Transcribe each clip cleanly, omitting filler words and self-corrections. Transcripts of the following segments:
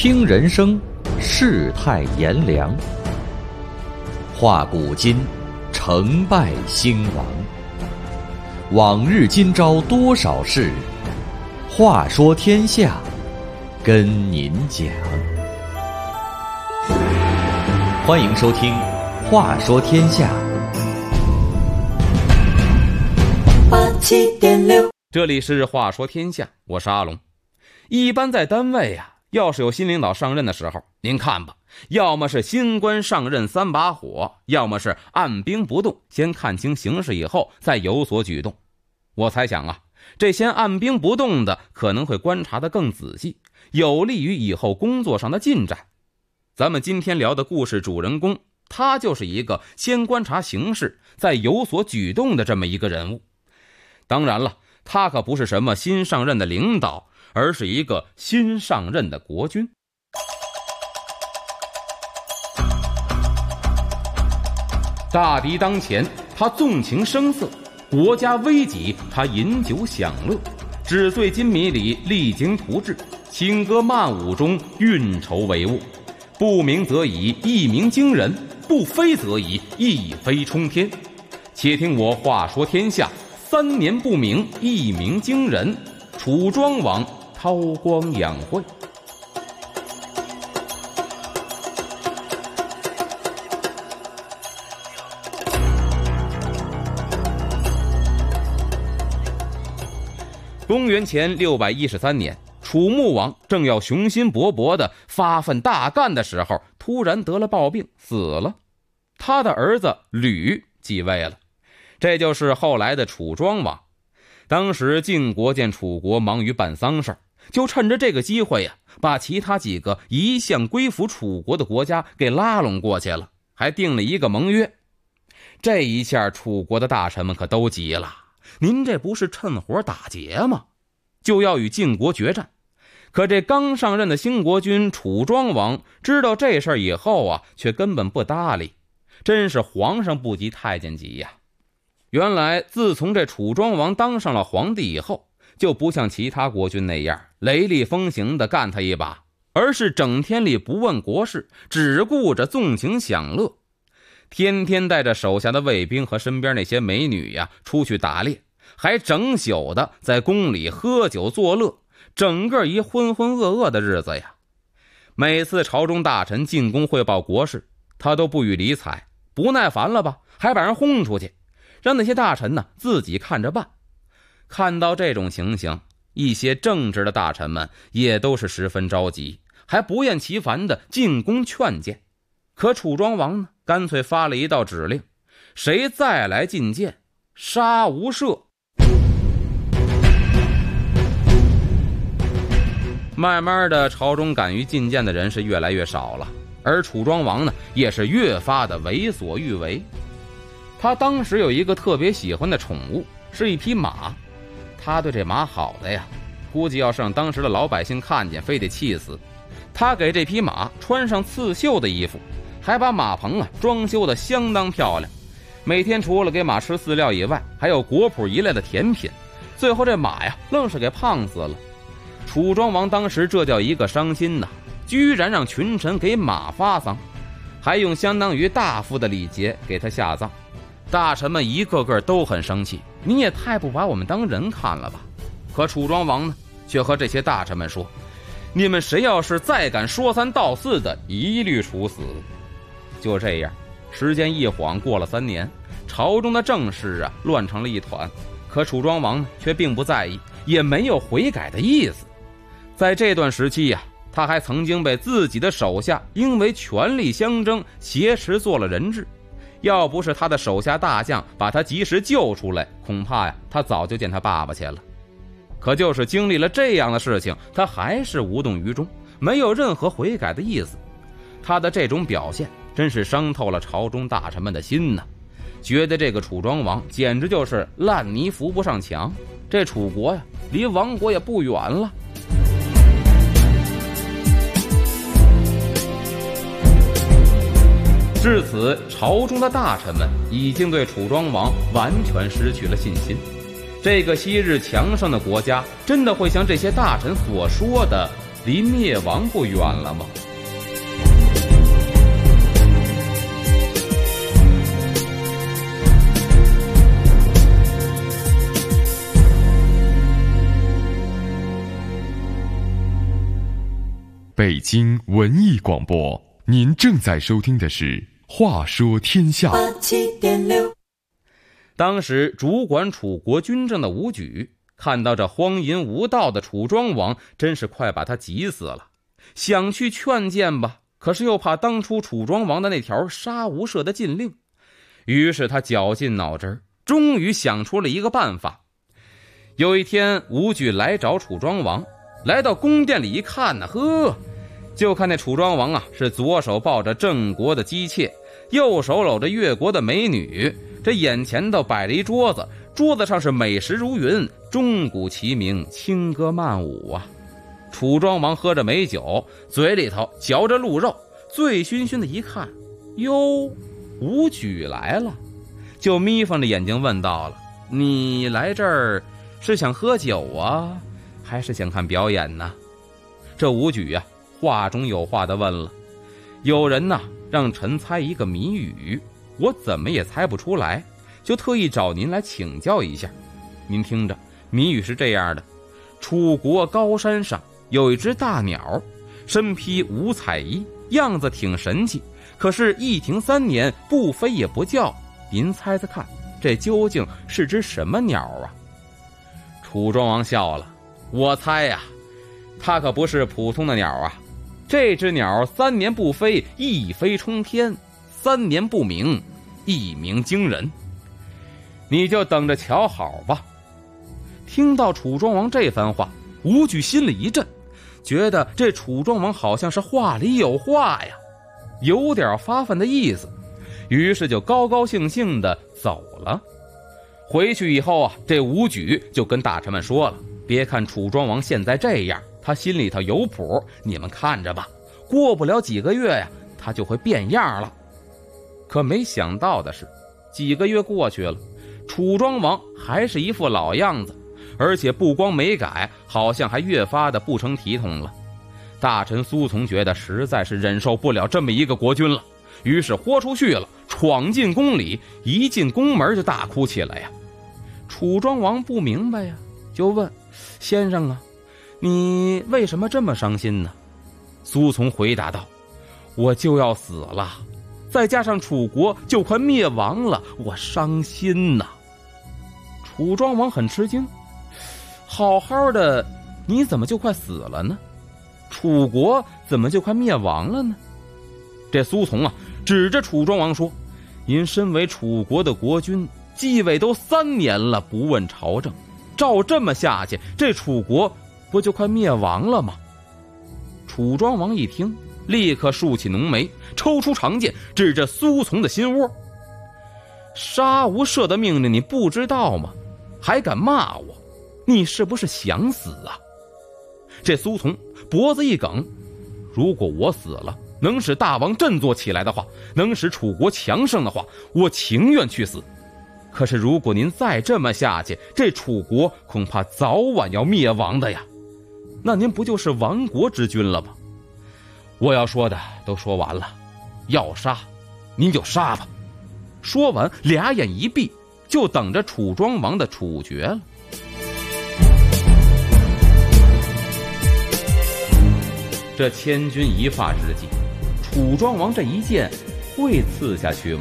听人生，世态炎凉；话古今，成败兴亡。往日今朝多少事，话说天下，跟您讲。欢迎收听《话说天下》。 87.6，这里是话说天下，我是阿龙。一般在单位要是有新领导上任的时候，您看吧，要么是新官上任三把火，要么是按兵不动，先看清形势以后再有所举动。我猜想这先按兵不动的可能会观察得更仔细，有利于以后工作上的进展。咱们今天聊的故事主人公，他就是一个先观察形势再有所举动的这么一个人物。当然了，他可不是什么新上任的领导，而是一个新上任的国君。大敌当前，他纵情声色；国家危急，他饮酒享乐；纸醉金迷里励精图治，轻歌曼舞中运筹帷幄。不鸣则已，一鸣惊人；不飞则已，一飞冲天。且听我话说天下，3年不鸣，一鸣惊人。楚庄王韬光养晦。公元前613年，楚穆王正要雄心勃勃地发奋大干的时候，突然得了暴病，死了。他的儿子吕继位了，这就是后来的楚庄王。当时晋国见楚国忙于办丧事，就趁着这个机会把其他几个一向归附楚国的国家给拉拢过去了，还定了一个盟约。这一下楚国的大臣们可都急了，您这不是趁火打劫吗？就要与晋国决战。可这刚上任的新国君楚庄王知道这事儿以后却根本不搭理，真是皇上不急太监急呀。原来自从这楚庄王当上了皇帝以后，就不像其他国君那样雷厉风行的干他一把，而是整天里不问国事，只顾着纵情享乐，天天带着手下的卫兵和身边那些美女出去打猎，还整宿的在宫里喝酒作乐，整个一浑浑噩噩的日子呀。每次朝中大臣进宫汇报国事，他都不予理睬，不耐烦了吧，还把人轰出去，让那些大臣自己看着办。看到这种情形，一些正直的大臣们也都是十分着急，还不厌其烦的进宫劝谏。可楚庄王干脆发了一道指令，谁再来进谏，杀无赦。慢慢的，朝中敢于进谏的人是越来越少了，而楚庄王也是越发的为所欲为。他当时有一个特别喜欢的宠物，是一匹马。他对这马好的估计要是让当时的老百姓看见，非得气死。他给这匹马穿上刺绣的衣服，还把马棚装修得相当漂亮。每天除了给马吃饲料以外，还有果脯一类的甜品。最后这马愣是给胖死了。楚庄王当时这叫一个伤心居然让群臣给马发丧，还用相当于大夫的礼节给他下葬。大臣们一个个都很生气，你也太不把我们当人看了吧。可楚庄王却和这些大臣们说，你们谁要是再敢说三道四的，一律处死。就这样，时间一晃过了3年，朝中的政事乱成了一团。可楚庄王却并不在意，也没有悔改的意思。在这段时期他还曾经被自己的手下因为权力相争挟持做了人质。要不是他的手下大将把他及时救出来，恐怕他早就见他爸爸去了。可就是经历了这样的事情，他还是无动于衷，没有任何悔改的意思。他的这种表现真是伤透了朝中大臣们的心觉得这个楚庄王简直就是烂泥扶不上墙，这楚国离亡国也不远了。至此，朝中的大臣们已经对楚庄王完全失去了信心。这个昔日强盛的国家，真的会像这些大臣所说的离灭亡不远了吗？ 北京文艺广播，您正在收听的是《话说天下》。 当时主管楚国军政的武举看到这荒淫无道的楚庄王，真是快把他急死了。想去劝谏吧，可是又怕当初楚庄王的那条杀无赦的禁令。于是他绞尽脑汁，终于想出了一个办法。有一天，武举来找楚庄王，来到宫殿里一看呢，就看那楚庄王啊，是左手抱着郑国的姬妾，右手搂着越国的美女，这眼前头摆着一桌子，桌子上是美食如云，钟鼓齐鸣，轻歌曼舞啊。楚庄王喝着美酒，嘴里头嚼着鹿肉，醉醺醺的一看，哟，武举来了，就眯缝着眼睛问到了：你来这儿是想喝酒啊，还是想看表演呢？这武举啊，话中有话地问了：有人呐，让臣猜一个谜语，我怎么也猜不出来，就特意找您来请教一下。您听着，谜语是这样的：楚国高山上有一只大鸟，身披五彩衣，样子挺神气，可是一停3年，不飞也不叫。您猜猜看，这究竟是只什么鸟啊？楚庄王笑了：我猜呀，它可不是普通的鸟啊，这只鸟3年不飞，一飞冲天；3年不鸣，一鸣惊人。你就等着瞧好吧。听到楚庄王这番话，武举心里一震，觉得这楚庄王好像是话里有话呀，有点发愤的意思，于是就高高兴兴地走了。回去以后啊，这武举就跟大臣们说了：别看楚庄王现在这样，他心里头有谱，你们看着吧，过不了几个月呀，他就会变样了。可没想到的是，几个月过去了，楚庄王还是一副老样子，而且不光没改，好像还越发的不成体统了。大臣苏从觉得实在是忍受不了这么一个国君了，于是豁出去了，闯进宫里，一进宫门就大哭起来呀。楚庄王不明白呀，就问：先生啊，你为什么这么伤心呢？苏从回答道：我就要死了，再加上楚国就快灭亡了，我伤心呐。楚庄王很吃惊：好好的，你怎么就快死了呢？楚国怎么就快灭亡了呢？这苏从啊，指着楚庄王说：您身为楚国的国君，继位都3年了，不问朝政，照这么下去，这楚国不就快灭亡了吗？楚庄王一听，立刻竖起浓眉，抽出长剑，指着苏从的心窝：杀无赦的命令你不知道吗？还敢骂我？你是不是想死啊？这苏从脖子一梗：如果我死了，能使大王振作起来的话，能使楚国强盛的话，我情愿去死。可是如果您再这么下去，这楚国恐怕早晚要灭亡的呀，那您不就是亡国之君了吗？我要说的都说完了，要杀您就杀吧。说完，俩眼一闭，就等着楚庄王的处决了。这千钧一发之际，楚庄王这一剑会刺下去吗？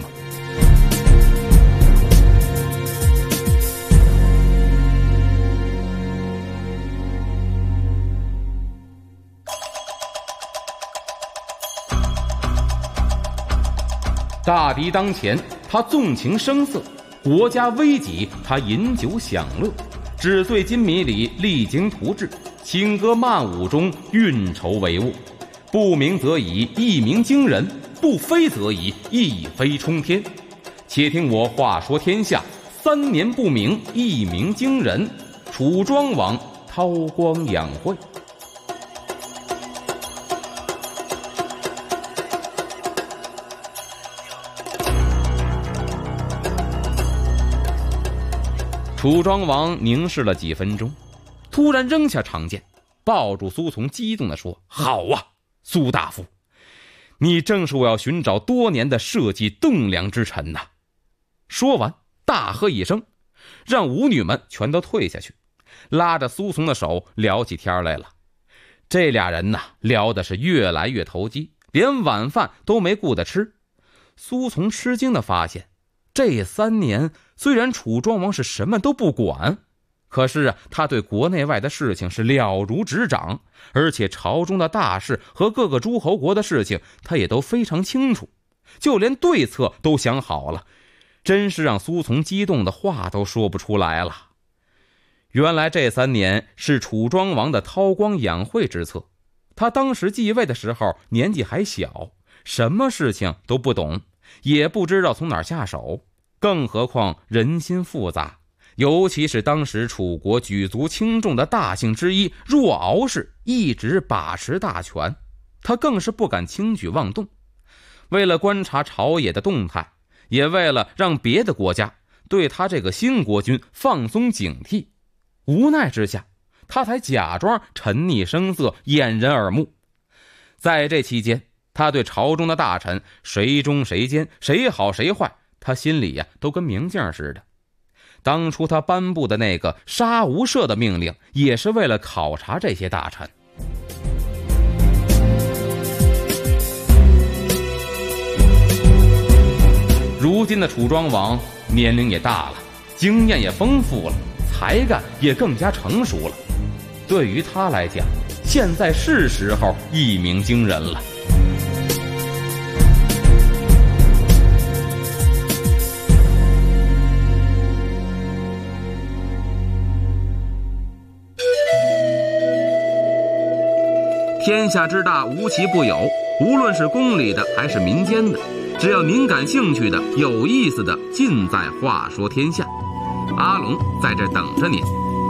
大敌当前，他纵情声色；国家危急，他饮酒享乐。纸醉金迷里励精图治，轻歌曼舞中运筹帷幄。不鸣则已，一鸣惊人；不飞则已，一飞冲天。且听我话说天下，3年不鸣，一鸣惊人。楚庄王韬光养晦。楚庄王凝视了几分钟，突然扔下长剑， 抱住苏从，激动地说：“好啊，苏大夫，你正是我要寻找多年的社稷栋梁之臣呐！”说完大喝一声，让舞女们全都退下去，拉着苏从的手聊起天来了。这俩人呐，聊的是越来越投机，连晚饭都没顾得吃。苏从吃惊地发现，这3年虽然楚庄王是什么都不管，可是他对国内外的事情是了如指掌，而且朝中的大事和各个诸侯国的事情他也都非常清楚，就连对策都想好了，真是让苏从激动的话都说不出来了。原来这3年是楚庄王的韬光养晦之策，他当时继位的时候年纪还小，什么事情都不懂，也不知道从哪儿下手，更何况人心复杂，尤其是当时楚国举足轻重的大姓之一若敖氏一直把持大权，他更是不敢轻举妄动。为了观察朝野的动态，也为了让别的国家对他这个新国君放松警惕，无奈之下，他才假装沉溺声色，掩人耳目。在这期间，他对朝中的大臣谁忠谁奸，谁好谁坏，他心里都跟明镜似的。当初他颁布的那个杀无赦的命令，也是为了考察这些大臣。如今的楚庄王年龄也大了，经验也丰富了，才干也更加成熟了。对于他来讲，现在是时候一鸣惊人了。天下之大，无奇不有，无论是宫里的还是民间的，只要您感兴趣的、有意思的，尽在话说天下。阿龙在这等着您。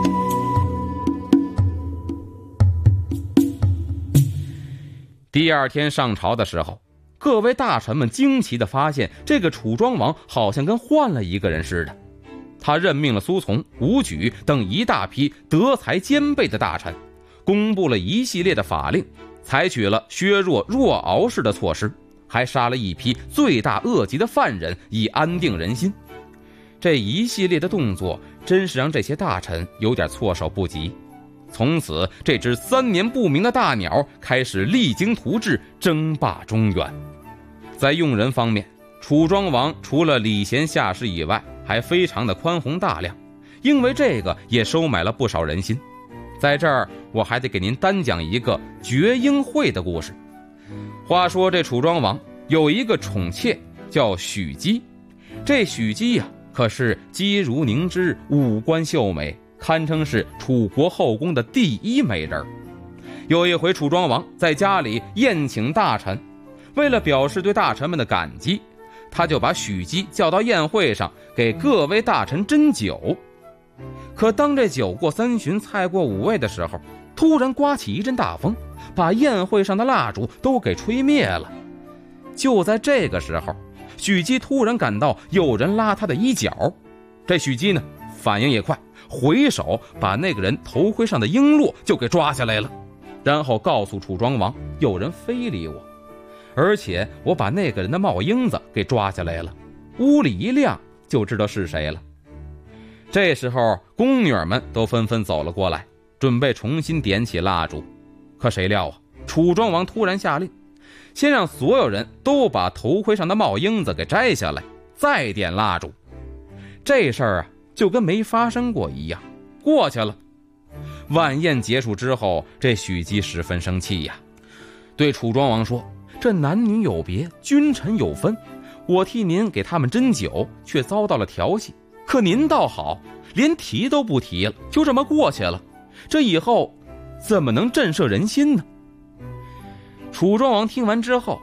第2天上朝的时候，各位大臣们惊奇地发现，这个楚庄王好像跟换了一个人似的。他任命了苏从、武举等一大批德才兼备的大臣，公布了一系列的法令，采取了削弱若敖氏的措施，还杀了一批罪大恶极的犯人，以安定人心。这一系列的动作真是让这些大臣有点措手不及。从此，这只3年不鸣的大鸟开始励精图治，争霸中原。在用人方面，楚庄王除了礼贤下士以外，还非常的宽宏大量，因为这个也收买了不少人心。在这儿，我还得给您单讲一个绝缨会的故事。话说这楚庄王有一个宠妾叫许姬，这许姬可是肌如凝脂，五官秀美，堪称是楚国后宫的第1美人。有一回楚庄王在家里宴请大臣，为了表示对大臣们的感激，他就把许姬叫到宴会上，给各位大臣斟酒。可当这酒过3巡，菜过5味的时候，突然刮起一阵大风，把宴会上的蜡烛都给吹灭了。就在这个时候，许姬突然感到有人拉她的衣角，这许姬呢反应也快，回手把那个人头盔上的璎珞就给抓下来了，然后告诉楚庄王，有人非礼我，而且我把那个人的帽缨子给抓下来了。屋里一亮，就知道是谁了。这时候宫女们都纷纷走了过来，准备重新点起蜡烛。可谁料楚庄王突然下令，先让所有人都把头盔上的帽缨子给摘下来，再点蜡烛。这事儿就跟没发生过一样，过去了。晚宴结束之后，这许姬十分生气呀，对楚庄王说：“这男女有别，君臣有分，我替您给他们斟酒，却遭到了调戏。可您倒好，连提都不提了，就这么过去了。这以后怎么能震慑人心呢？”楚庄王听完之后，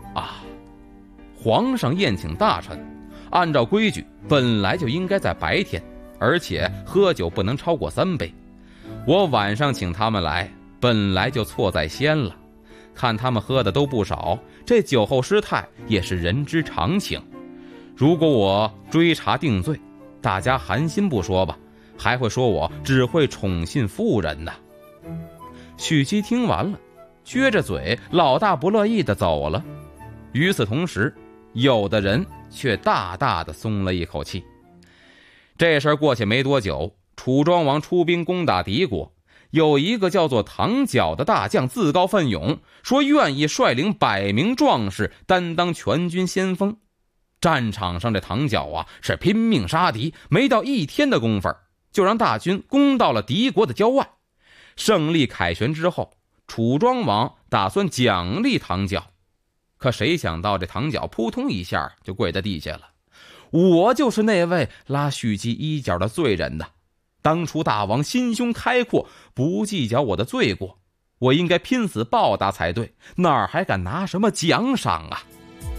皇上宴请大臣，按照规矩本来就应该在白天，而且喝酒不能超过3杯。我晚上请他们来，本来就错在先了。看他们喝的都不少，这酒后失态也是人之常情。如果我追查定罪，大家寒心不说吧，还会说我只会宠信妇人呢。 许姬听完了，撅着嘴，老大不乐意地走了。与此同时，有的人却大大地松了一口气。这事儿过去没多久，楚庄王出兵攻打敌国，有一个叫做唐角的大将自告奋勇，说愿意率领100名壮士担当全军先锋。战场上这唐角是拼命杀敌，没到1天的功夫，就让大军攻到了敌国的郊外。胜利凯旋之后，楚庄王打算奖励唐角，可谁想到这唐角扑通一下就跪在地下了。我就是那位拉许姬衣角的罪人呐！当初大王心胸开阔，不计较我的罪过，我应该拼死报答才对，哪儿还敢拿什么奖赏啊？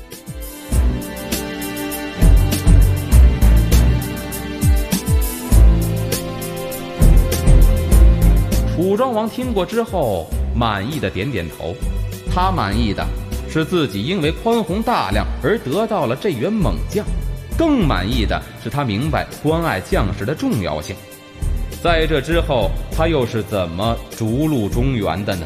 楚庄王听过之后，满意的点点头。他满意的是自己因为宽宏大量而得到了这员猛将，更满意的是他明白关爱将士的重要性。在这之后，他又是怎么逐鹿中原的呢？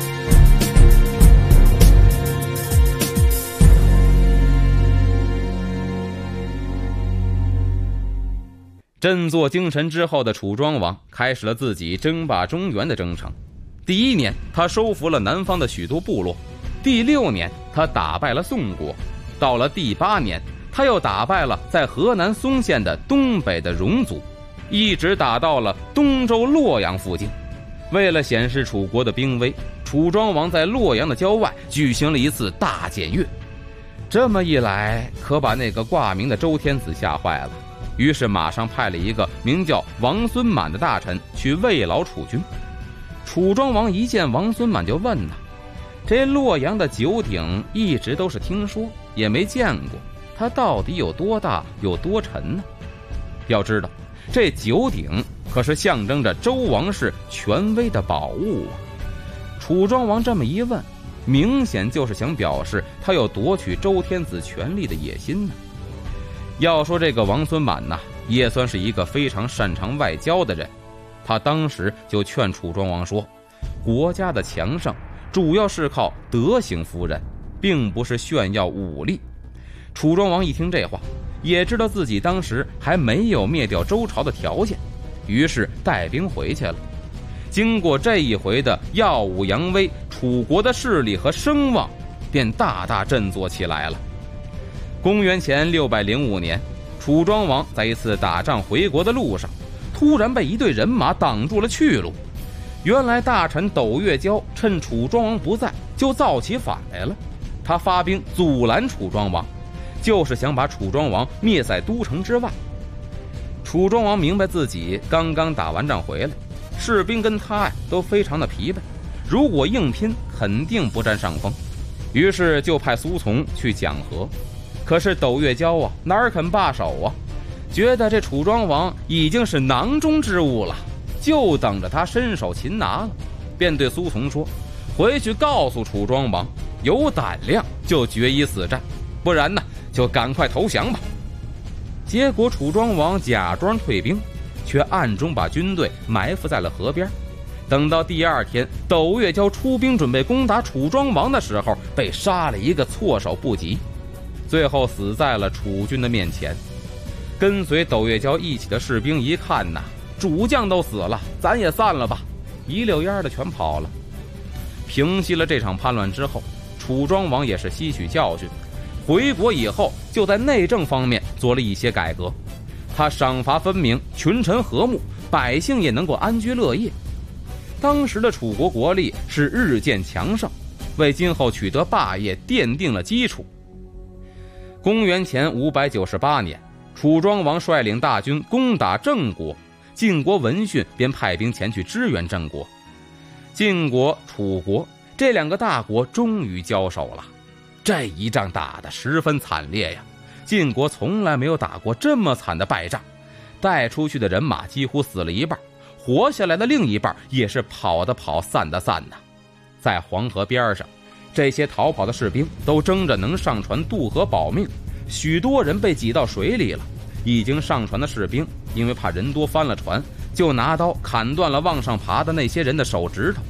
振作精神之后的楚庄王开始了自己争霸中原的征程。第1年，他收服了南方的许多部落；第6年，他打败了宋国；到了第8年，他又打败了在河南嵩县的东北的戎族，一直打到了东周洛阳附近。为了显示楚国的兵威，楚庄王在洛阳的郊外举行了一次大检阅。这么一来，可把那个挂名的周天子吓坏了，于是马上派了一个名叫王孙满的大臣去慰劳楚军。楚庄王一见王孙满就问呐，这洛阳的九鼎一直都是听说，也没见过，它到底有多大有多沉呢？要知道，这九鼎可是象征着周王室权威的宝物啊！楚庄王这么一问，明显就是想表示他有夺取周天子权力的野心呢。要说这个王孙满呐，也算是一个非常擅长外交的人。他当时就劝楚庄王说，国家的强盛主要是靠德行服人，并不是炫耀武力。楚庄王一听这话，也知道自己当时还没有灭掉周朝的条件，于是带兵回去了。经过这一回的耀武扬威，楚国的势力和声望便大大振作起来了。公元前605年，楚庄王在一次打仗回国的路上，突然被一队人马挡住了去路。原来大臣斗月娇趁楚庄王不在，就造起反来了。他发兵阻拦楚庄王，就是想把楚庄王灭在都城之外。楚庄王明白自己刚刚打完仗回来，士兵跟他都非常的疲惫，如果硬拼肯定不占上风，于是就派苏从去讲和。可是斗月娇哪肯罢手啊，觉得这楚庄王已经是囊中之物了，就等着他伸手擒拿了，便对苏从说，回去告诉楚庄王，有胆量就决一死战，不然呢就赶快投降吧。结果楚庄王假装退兵，却暗中把军队埋伏在了河边。等到第2天，斗月娇出兵准备攻打楚庄王的时候，被杀了一个措手不及，最后死在了楚军的面前。跟随斗月娇一起的士兵一看呐，主将都死了，咱也散了吧，一溜烟的全跑了。平息了这场叛乱之后，楚庄王也是吸取教训，回国以后就在内政方面做了一些改革。他赏罚分明，群臣和睦，百姓也能够安居乐业。当时的楚国国力是日渐强盛，为今后取得霸业奠定了基础。公元前598年，楚庄王率领大军攻打郑国，晋国闻讯便派兵前去支援郑国。晋国、楚国这2个大国终于交手了。这一仗打得十分惨烈呀，晋国从来没有打过这么惨的败仗，带出去的人马几乎死了一半，活下来的另一半也是跑的跑，散的散呐。在黄河边上，这些逃跑的士兵都争着能上船渡河保命，许多人被挤到水里了。已经上船的士兵因为怕人多翻了船，就拿刀砍断了往上爬的那些人的手指头。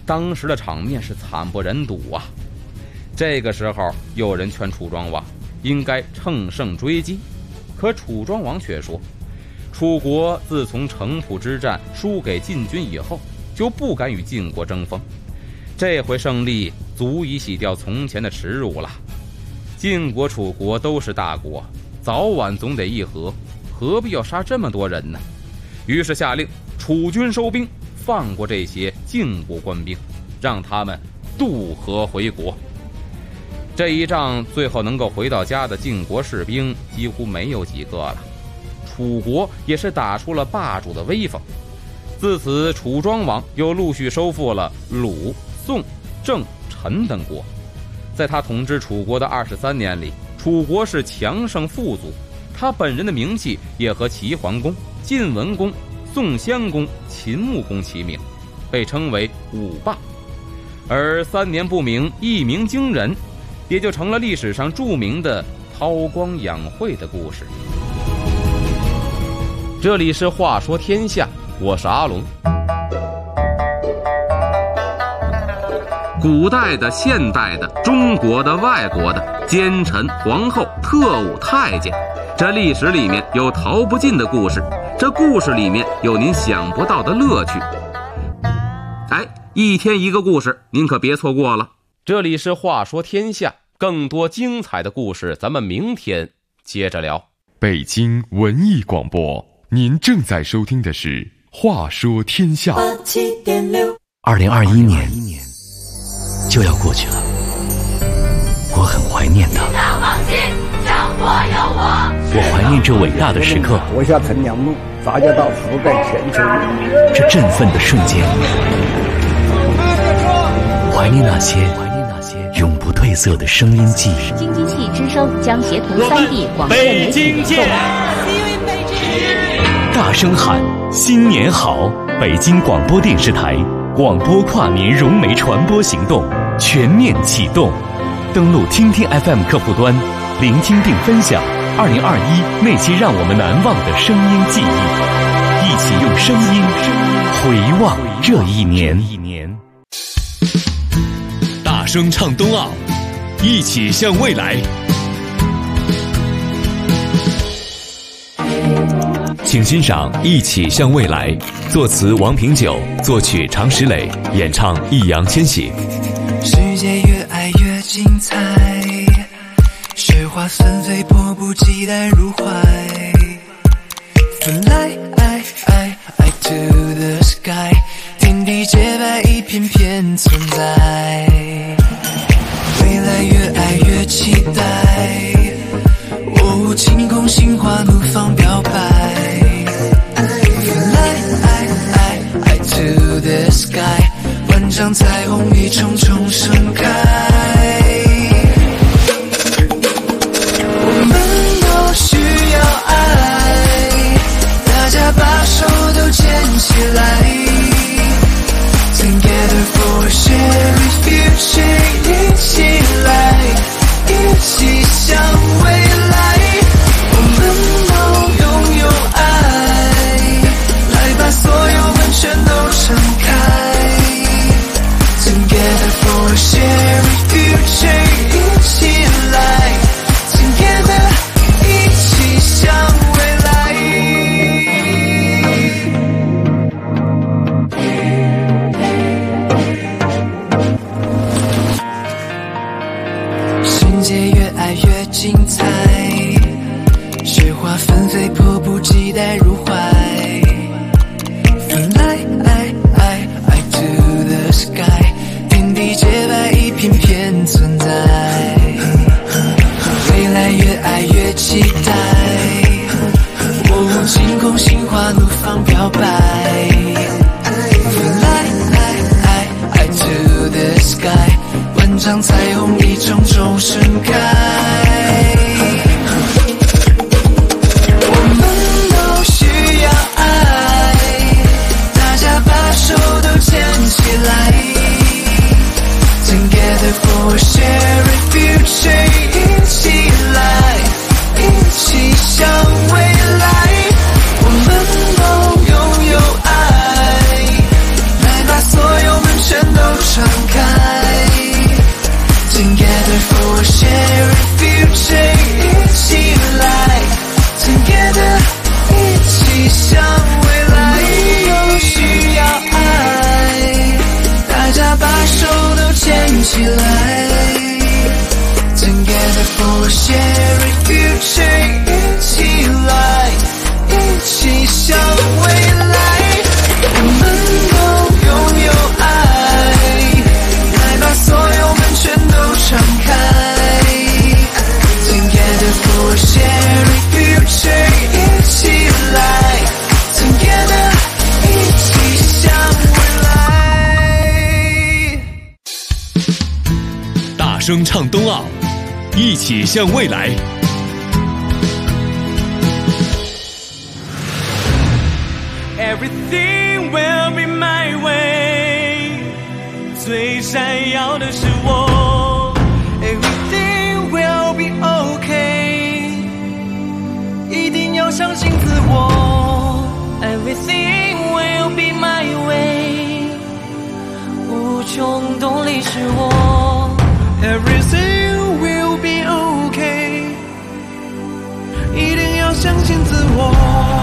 当时的场面是惨不忍睹啊。这个时候有人劝楚庄王应该乘胜追击，可楚庄王却说，楚国自从城濮之战输给晋军以后，就不敢与晋国争锋，这回胜利足以洗掉从前的耻辱了。晋国楚国都是大国，早晚总得议和，何必要杀这么多人呢？于是下令楚军收兵，放过这些晋国官兵，让他们渡河回国。这一仗最后能够回到家的晋国士兵几乎没有几个了，楚国也是打出了霸主的威风。自此楚庄王又陆续收复了鲁、宋、郑、陈等国。在他统治楚国的23年里，楚国是强盛富足，他本人的名气也和齐桓公、晋文公、宋襄公、秦穆公齐名，被称为五霸。而3年不鸣，一鸣惊人，也就成了历史上著名的韬光养晦的故事。这里是话说天下，我是阿龙。古代的、现代的、中国的、外国的，奸臣、皇后、特务、太监，这历史里面有逃不尽的故事，这故事里面有您想不到的乐趣。一天一个故事，您可别错过了。这里是话说天下，更多精彩的故事咱们明天接着聊。 北京文艺广播，您正在收听的是话说天下。 2021年就要过去了，我很怀念它。我怀念这伟大的时刻， 活下陈娘路，杂交道覆盖全球， 这振奋的瞬间，怀念那些永不褪色的声音记忆。 京津冀之声将协同3D 广电媒体送大声喊新年好！北京广播电视台广播跨年融媒传播行动全面启动，登录听听 FM 客户端，聆听并分享2021那些让我们难忘的声音记忆，一起用声音回望这一年。 大声唱冬奥，一起向未来。请欣赏《一起向未来》，作词王平久，作曲常石磊，演唱易烊千玺。 世界越爱越精彩，雪花纷飞，迫不及待入怀。Fly to the sky， 天地洁白，一片片存在。未来越爱越期待，晴空心花怒放表白。Fly to the sky， 万丈彩虹一重重盛开。我们都需要爱，大家把手都牵起来。Together for a shared future， 一起来，一起向未来。我们都拥有爱，来把所有门全都敞开。Together for a shared future， 一起来 Together， 一起向未来。 声唱冬奥，一起向未来。 Everything will be my way， 最闪耀的是我。Everything will be okay， 一定要相信自我。Everything will be my way， 无穷动力是我。Everything will be okay， 一定要相信自我。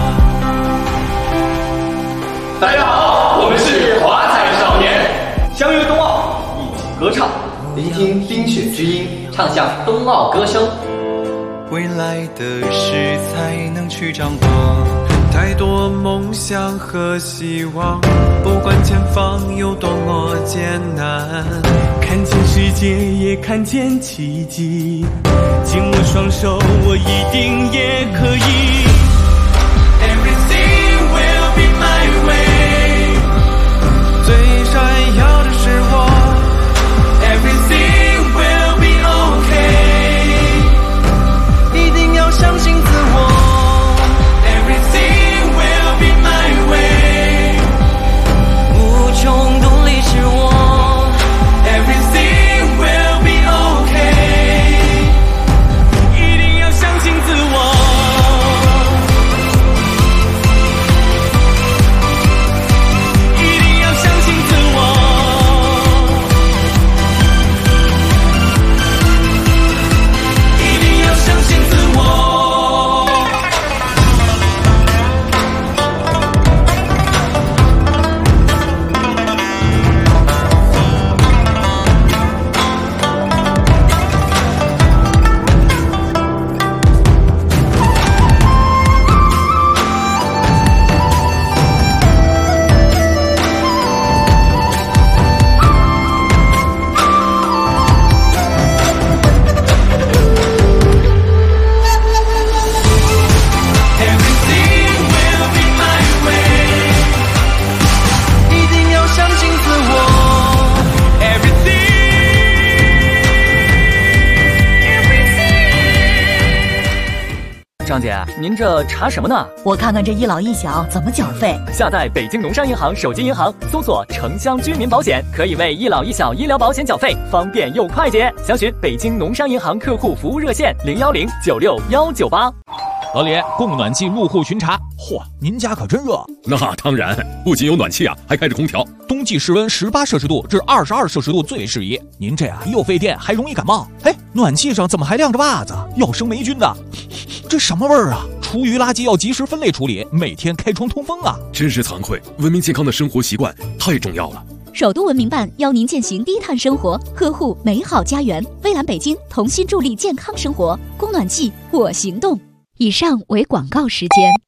大家好，我们是华彩少年，相约冬奥，一起歌唱，聆听冰雪之音，唱响冬奥歌声。 未来的事才能去掌握，太多梦想和希望，不管前方有多么艰难，看见世界也看见奇迹，紧握双手，我一定也可以。Everything will be my way， 最闪耀的是我。Everything will be okay， 一定要相信自我。Everything will be my way， 无穷动力是我。Everything will be okay， 一定要相信自我。 张姐，您这查什么呢？ 我看看这一老一小怎么缴费。 下载北京农商银行手机银行，搜索城乡居民保险，可以为一老一小医疗保险缴费，方便又快捷。详询北京农商银行客户服务热线010969198。 老李，供暖气入户巡查。嚯，您家可真热。 那当然，不仅有暖气啊，还开着空调。 冬季室温18摄氏度至22摄氏度最适宜。您这啊又费电，还容易感冒。哎，暖气上怎么还晾着袜子？要生霉菌的。这什么味儿啊？厨余垃圾要及时分类处理，每天开窗通风啊！ 真是惭愧，文明健康的生活习惯太重要了。 首都文明办邀您践行低碳生活，呵护美好家园。蔚蓝北京同心助力健康生活，供暖季我行动。以上为广告时间。